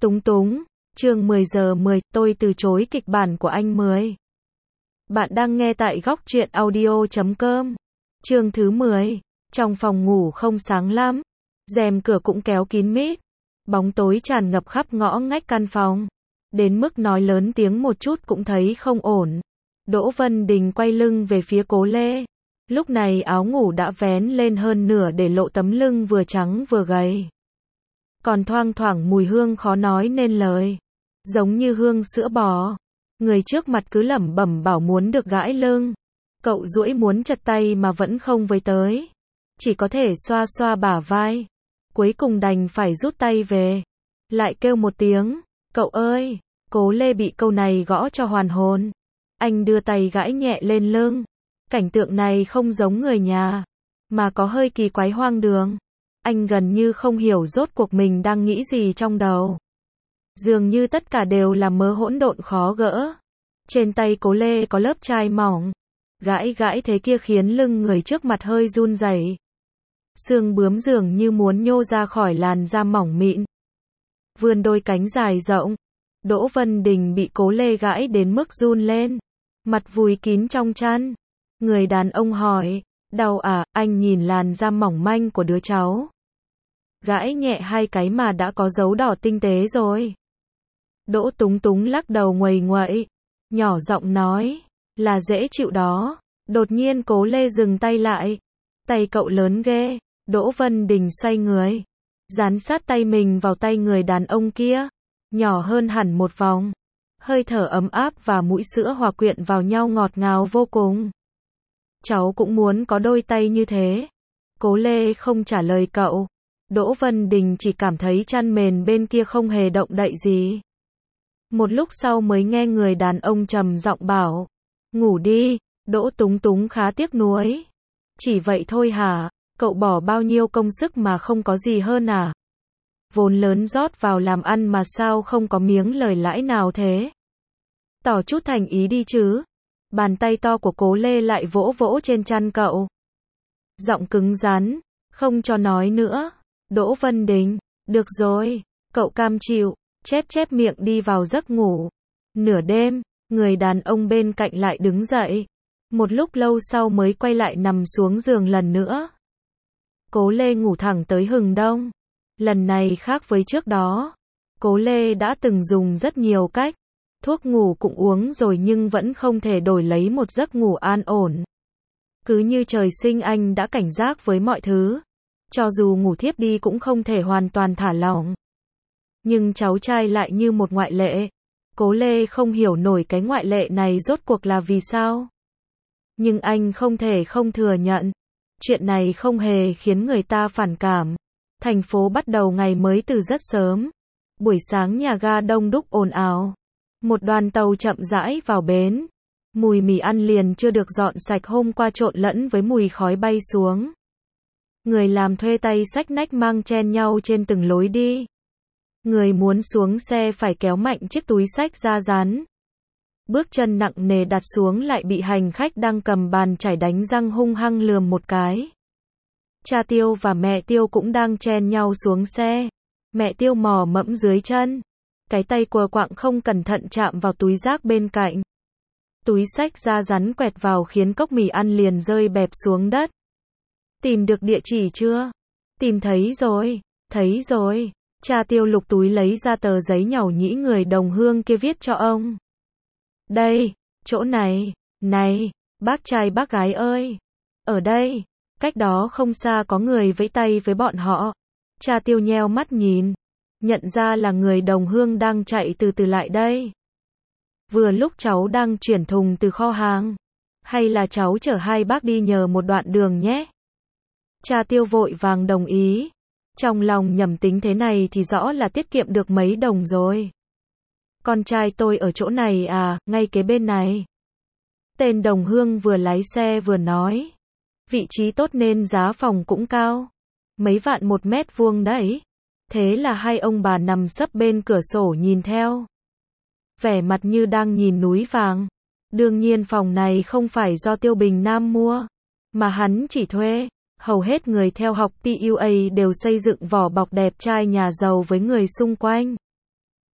Túng túng, chương 10 giờ 10, tôi từ chối kịch bản của anh 10. Bạn đang nghe tại góc truyện audio.com. Chương thứ 10. Trong phòng ngủ không sáng lắm, rèm cửa cũng kéo kín mít, bóng tối tràn ngập khắp ngõ ngách căn phòng, đến mức nói lớn tiếng một chút cũng thấy không ổn. Đỗ Vân Đình quay lưng về phía Cố Lê. Lúc này áo ngủ đã vén lên hơn nửa để lộ tấm lưng vừa trắng vừa gầy. Còn thoang thoảng mùi hương khó nói nên lời, giống như hương sữa bò. Người trước mặt cứ lẩm bẩm bảo muốn được gãi lưng. Cậu duỗi muốn chặt tay mà vẫn không với tới, chỉ có thể xoa xoa bả vai. Cuối cùng đành phải rút tay về, lại kêu một tiếng, cậu ơi. Cố Lê bị câu này gõ cho hoàn hồn. Anh đưa tay gãi nhẹ lên lưng. Cảnh tượng này không giống người nhà, mà có hơi kỳ quái hoang đường. Anh gần như không hiểu rốt cuộc mình đang nghĩ gì trong đầu. Dường như tất cả đều là mớ hỗn độn khó gỡ. Trên tay Cố Lê có lớp chai mỏng. Gãi gãi thế kia khiến lưng người trước mặt hơi run rẩy. Xương bướm dường như muốn nhô ra khỏi làn da mỏng mịn. Vươn đôi cánh dài rộng. Đỗ Vân Đình bị Cố Lê gãi đến mức run lên. Mặt vùi kín trong chăn. Người đàn ông hỏi, đau à? Anh nhìn làn da mỏng manh của đứa cháu. Gãi nhẹ hai cái mà đã có dấu đỏ tinh tế rồi. Đỗ Túng Túng lắc đầu nguầy nguậy, nhỏ giọng nói, là dễ chịu đó. Đột nhiên Cố Lê dừng tay lại. Tay cậu lớn ghê. Đỗ Vân Đình xoay người, dán sát tay mình vào tay người đàn ông kia, nhỏ hơn hẳn một vòng. Hơi thở ấm áp và mũi sữa hòa quyện vào nhau ngọt ngào vô cùng. Cháu cũng muốn có đôi tay như thế. Cố Lê không trả lời cậu. Đỗ Vân Đình chỉ cảm thấy chăn mền bên kia không hề động đậy gì. Một lúc sau mới nghe người đàn ông trầm giọng bảo, ngủ đi. Đỗ Túng Túng khá tiếc nuối. Chỉ vậy thôi hả? Cậu bỏ bao nhiêu công sức mà không có gì hơn à? Vốn lớn rót vào làm ăn mà sao không có miếng lời lãi nào thế? Tỏ chút thành ý đi chứ. Bàn tay to của Cố Lê lại vỗ vỗ trên chăn cậu. Giọng cứng rắn, không cho nói nữa. Đỗ Vân Đình, được rồi. Cậu cam chịu, chép chép miệng đi vào giấc ngủ. Nửa đêm, người đàn ông bên cạnh lại đứng dậy. Một lúc lâu sau mới quay lại nằm xuống giường lần nữa. Cố Lê ngủ thẳng tới hừng đông. Lần này khác với trước đó. Cố Lê đã từng dùng rất nhiều cách. Thuốc ngủ cũng uống rồi nhưng vẫn không thể đổi lấy một giấc ngủ an ổn. Cứ như trời sinh anh đã cảnh giác với mọi thứ. Cho dù ngủ thiếp đi cũng không thể hoàn toàn thả lỏng. Nhưng cháu trai lại như một ngoại lệ. Cố Lê không hiểu nổi cái ngoại lệ này rốt cuộc là vì sao. Nhưng anh không thể không thừa nhận. Chuyện này không hề khiến người ta phản cảm. Thành phố bắt đầu ngày mới từ rất sớm. Buổi sáng nhà ga đông đúc ồn ào. Một đoàn tàu chậm rãi vào bến. Mùi mì ăn liền chưa được dọn sạch hôm qua trộn lẫn với mùi khói bay xuống. Người làm thuê tay xách nách mang chen nhau trên từng lối đi. Người muốn xuống xe phải kéo mạnh chiếc túi xách ra dán. Bước chân nặng nề đặt xuống lại bị hành khách đang cầm bàn chải đánh răng hung hăng lườm một cái. Cha Tiêu và mẹ Tiêu cũng đang chen nhau xuống xe. Mẹ Tiêu mò mẫm dưới chân. Cái tay quờ quạng không cẩn thận chạm vào túi rác bên cạnh. Túi xách ra rắn quẹt vào khiến cốc mì ăn liền rơi bẹp xuống đất. Tìm được địa chỉ chưa? Tìm thấy rồi. Thấy rồi. Cha Tiêu lục túi lấy ra tờ giấy nhàu nhĩ người đồng hương kia viết cho ông. Đây, chỗ này. Này, bác trai bác gái ơi. Ở đây. Cách đó không xa có người vẫy tay với bọn họ. Cha Tiêu nheo mắt nhìn. Nhận ra là người đồng hương đang chạy từ từ lại đây. Vừa lúc cháu đang chuyển thùng từ kho hàng. Hay là cháu chở hai bác đi nhờ một đoạn đường nhé? Cha Tiêu vội vàng đồng ý. Trong lòng nhầm tính thế này thì rõ là tiết kiệm được mấy đồng rồi. Con trai tôi ở chỗ này à, ngay kế bên này. Tên đồng hương vừa lái xe vừa nói. Vị trí tốt nên giá phòng cũng cao. Mấy vạn một mét vuông đấy. Thế là hai ông bà nằm sấp bên cửa sổ nhìn theo. Vẻ mặt như đang nhìn núi vàng. Đương nhiên phòng này không phải do Tiêu Bình Nam mua, mà hắn chỉ thuê. Hầu hết người theo học PUA đều xây dựng vỏ bọc đẹp trai nhà giàu với người xung quanh.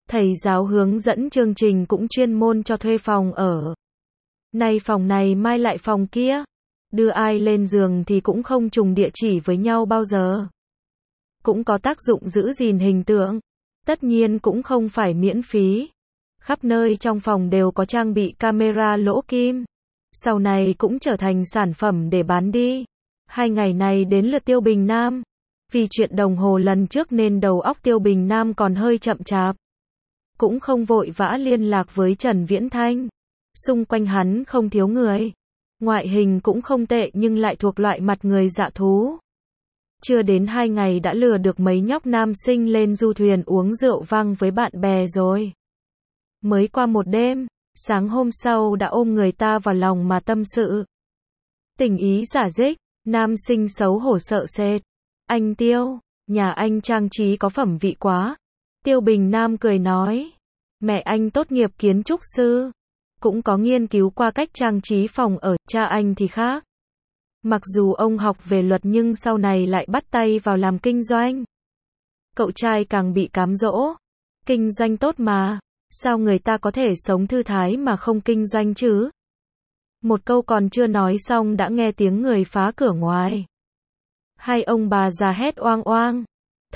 Thầy giáo hướng dẫn chương trình cũng chuyên môn cho thuê phòng ở. Nay phòng này mai lại phòng kia. Đưa ai lên giường thì cũng không trùng địa chỉ với nhau bao giờ. Cũng có tác dụng giữ gìn hình tượng. Tất nhiên cũng không phải miễn phí. Khắp nơi trong phòng đều có trang bị camera lỗ kim. Sau này cũng trở thành sản phẩm để bán đi. 2 ngày này đến lượt Tiêu Bình Nam. Vì chuyện đồng hồ lần trước nên đầu óc Tiêu Bình Nam còn hơi chậm chạp. Cũng không vội vã liên lạc với Trần Viễn Thanh. Xung quanh hắn không thiếu người. Ngoại hình cũng không tệ nhưng lại thuộc loại mặt người dạ thú. Chưa đến 2 ngày đã lừa được mấy nhóc nam sinh lên du thuyền uống rượu vang với bạn bè rồi. Mới qua một đêm, sáng hôm sau đã ôm người ta vào lòng mà tâm sự. Tình ý giả dích, nam sinh xấu hổ sợ sệt. Anh Tiêu, nhà anh trang trí có phẩm vị quá. Tiêu Bình Nam cười nói. Mẹ anh tốt nghiệp kiến trúc sư. Cũng có nghiên cứu qua cách trang trí phòng ở, cha anh thì khác. Mặc dù ông học về luật nhưng sau này lại bắt tay vào làm kinh doanh. Cậu trai càng bị cám dỗ. Kinh doanh tốt mà, sao người ta có thể sống thư thái mà không kinh doanh chứ? Một câu còn chưa nói xong đã nghe tiếng người phá cửa ngoài. Hai ông bà già hét oang oang.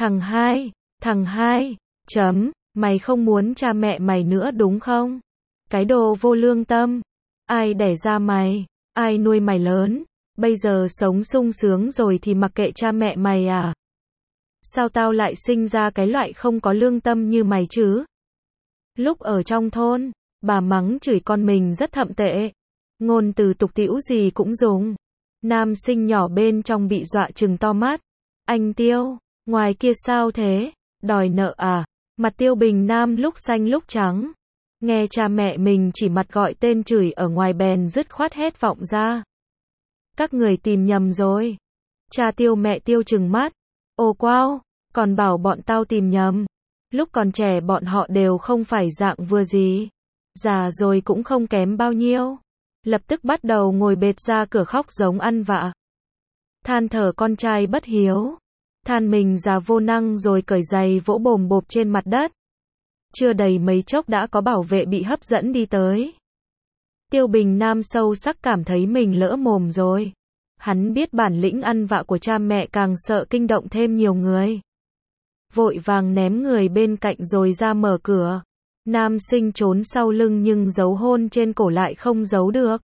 Thằng hai, mày không muốn cha mẹ mày nữa đúng không? Cái đồ vô lương tâm. Ai đẻ ra mày? Ai nuôi mày lớn? Bây giờ sống sung sướng rồi thì mặc kệ cha mẹ mày à? Sao tao lại sinh ra cái loại không có lương tâm như mày chứ? Lúc ở trong thôn, bà mắng chửi con mình rất thậm tệ. Ngôn từ tục tĩu gì cũng dùng. Nam sinh nhỏ bên trong bị dọa trừng to mắt. Anh Tiêu, ngoài kia sao thế? Đòi nợ à? Mặt Tiêu Bình Nam lúc xanh lúc trắng. Nghe cha mẹ mình chỉ mặt gọi tên chửi ở ngoài bèn dứt khoát hết vọng ra. Các người tìm nhầm rồi. Cha Tiêu mẹ Tiêu trừng mắt. Ồ wow, còn bảo bọn tao tìm nhầm. Lúc còn trẻ bọn họ đều không phải dạng vừa gì. Già rồi cũng không kém bao nhiêu. Lập tức bắt đầu ngồi bệt ra cửa khóc giống ăn vạ. Than thở con trai bất hiếu. Than mình già vô năng rồi cởi giày vỗ bồm bộp trên mặt đất. Chưa đầy mấy chốc đã có bảo vệ bị hấp dẫn đi tới. Tiêu Bình Nam sâu sắc cảm thấy mình lỡ mồm rồi. Hắn biết bản lĩnh ăn vạ của cha mẹ càng sợ kinh động thêm nhiều người. Vội vàng ném người bên cạnh rồi ra mở cửa. Nam sinh trốn sau lưng nhưng dấu hôn trên cổ lại không giấu được.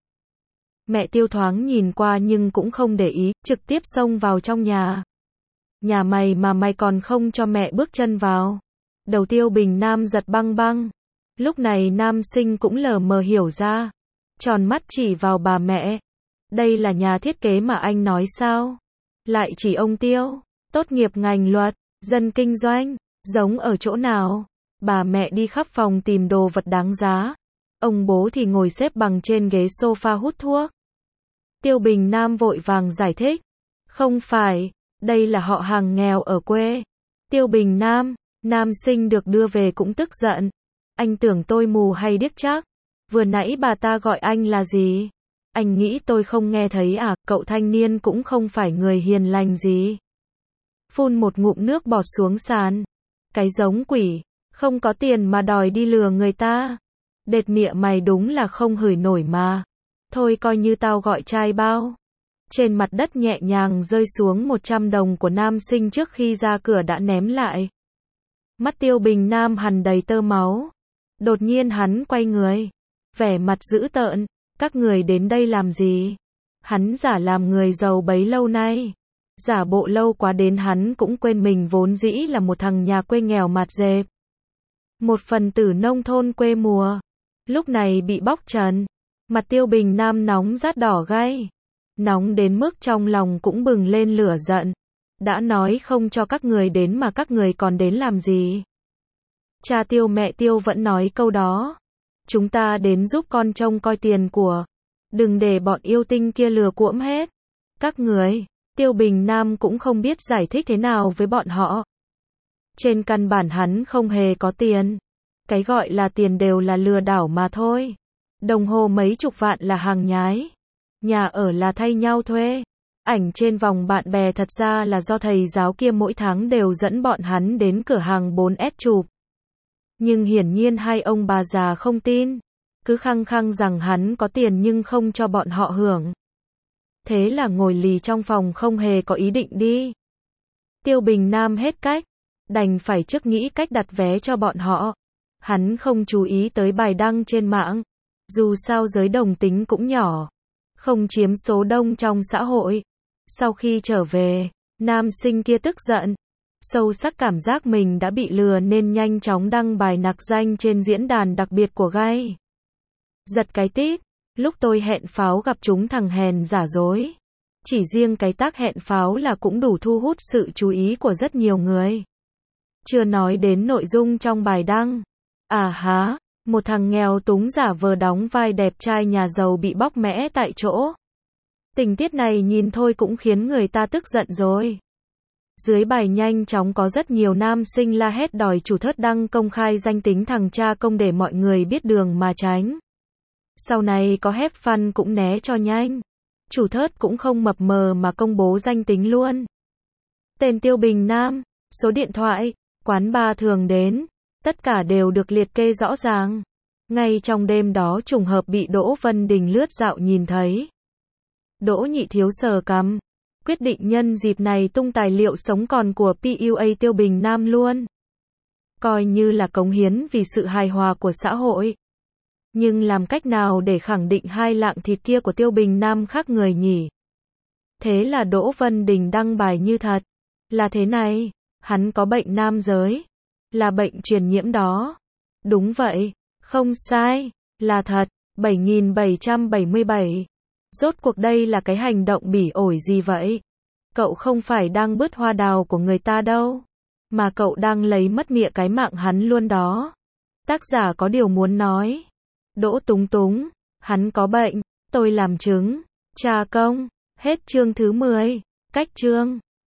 Mẹ Tiêu thoáng nhìn qua nhưng cũng không để ý, trực tiếp xông vào trong nhà. Nhà mày mà mày còn không cho mẹ bước chân vào. Đầu Tiêu Bình Nam giật băng băng. Lúc này nam sinh cũng lờ mờ hiểu ra. Tròn mắt chỉ vào bà mẹ. Đây là nhà thiết kế mà anh nói sao? Lại chỉ ông Tiêu, tốt nghiệp ngành luật, dân kinh doanh, giống ở chỗ nào? Bà mẹ đi khắp phòng tìm đồ vật đáng giá. Ông bố thì ngồi xếp bằng trên ghế sofa hút thuốc. Tiêu Bình Nam vội vàng giải thích. Không phải, đây là họ hàng nghèo ở quê. Tiêu Bình Nam, nam sinh được đưa về cũng tức giận. Anh tưởng tôi mù hay điếc chắc? Vừa nãy bà ta gọi anh là gì? Anh nghĩ tôi không nghe thấy à? Cậu thanh niên cũng không phải người hiền lành gì. Phun một ngụm nước bọt xuống sàn. Cái giống quỷ, không có tiền mà đòi đi lừa người ta. Đệt mịa mày đúng là không hửi nổi mà. Thôi coi như tao gọi trai bao. Trên mặt đất nhẹ nhàng rơi xuống 100 đồng của nam sinh trước khi ra cửa đã ném lại. Mắt Tiêu Bình Nam hằn đầy tơ máu. Đột nhiên hắn quay người. Vẻ mặt dữ tợn. Các người đến đây làm gì? Hắn giả làm người giàu bấy lâu nay. Giả bộ lâu quá đến hắn cũng quên mình vốn dĩ là một thằng nhà quê nghèo mạt dẹp. Một phần tử nông thôn quê mùa. Lúc này bị bóc trần. Mặt Tiêu Bình Nam nóng rát đỏ gay. Nóng đến mức trong lòng cũng bừng lên lửa giận. Đã nói không cho các người đến mà các người còn đến làm gì? Cha Tiêu mẹ Tiêu vẫn nói câu đó. Chúng ta đến giúp con trông coi tiền của. Đừng để bọn yêu tinh kia lừa cuỗm hết. Các người, Tiêu Bình Nam cũng không biết giải thích thế nào với bọn họ. Trên căn bản hắn không hề có tiền. Cái gọi là tiền đều là lừa đảo mà thôi. Đồng hồ mấy chục vạn là hàng nhái. Nhà ở là thay nhau thuê. Ảnh trên vòng bạn bè thật ra là do thầy giáo kia mỗi tháng đều dẫn bọn hắn đến cửa hàng 4S chụp. Nhưng hiển nhiên hai ông bà già không tin, cứ khăng khăng rằng hắn có tiền nhưng không cho bọn họ hưởng. Thế là ngồi lì trong phòng không hề có ý định đi. Tiêu Bình Nam hết cách, đành phải trước nghĩ cách đặt vé cho bọn họ. Hắn không chú ý tới bài đăng trên mạng, dù sao giới đồng tính cũng nhỏ, không chiếm số đông trong xã hội. Sau khi trở về, nam sinh kia tức giận, sâu sắc cảm giác mình đã bị lừa nên nhanh chóng đăng bài nạc danh trên diễn đàn đặc biệt của gay. Giật cái tít, lúc tôi hẹn pháo gặp chúng thằng hèn giả dối. Chỉ riêng cái tác hẹn pháo là cũng đủ thu hút sự chú ý của rất nhiều người. Chưa nói đến nội dung trong bài đăng. À há, một thằng nghèo túng giả vờ đóng vai đẹp trai nhà giàu bị bóc mẽ tại chỗ. Tình tiết này nhìn thôi cũng khiến người ta tức giận rồi. Dưới bài nhanh chóng có rất nhiều nam sinh la hét đòi chủ thớt đăng công khai danh tính thằng cha công để mọi người biết đường mà tránh. Sau này có hép fun cũng né cho nhanh. Chủ thớt cũng không mập mờ mà công bố danh tính luôn. Tên Tiêu Bình Nam, số điện thoại, quán bar thường đến, tất cả đều được liệt kê rõ ràng. Ngay trong đêm đó trùng hợp bị Đỗ Vân Đình lướt dạo nhìn thấy. Đỗ Nhị Thiếu sờ cằm, quyết định nhân dịp này tung tài liệu sống còn của PUA Tiêu Bình Nam luôn. Coi như là cống hiến vì sự hài hòa của xã hội. Nhưng làm cách nào để khẳng định hai lạng thịt kia của Tiêu Bình Nam khác người nhỉ? Thế là Đỗ Vân Đình đăng bài như thật. Là thế này, hắn có bệnh nam giới. Là bệnh truyền nhiễm đó. Đúng vậy, không sai, là thật, 7777. Rốt cuộc đây là cái hành động bỉ ổi gì vậy? Cậu không phải đang bứt hoa đào của người ta đâu. Mà cậu đang lấy mất mịa cái mạng hắn luôn đó. Tác giả có điều muốn nói. Đỗ Túng Túng, hắn có bệnh, tôi làm chứng. Cha công, hết chương thứ 10. Cách chương.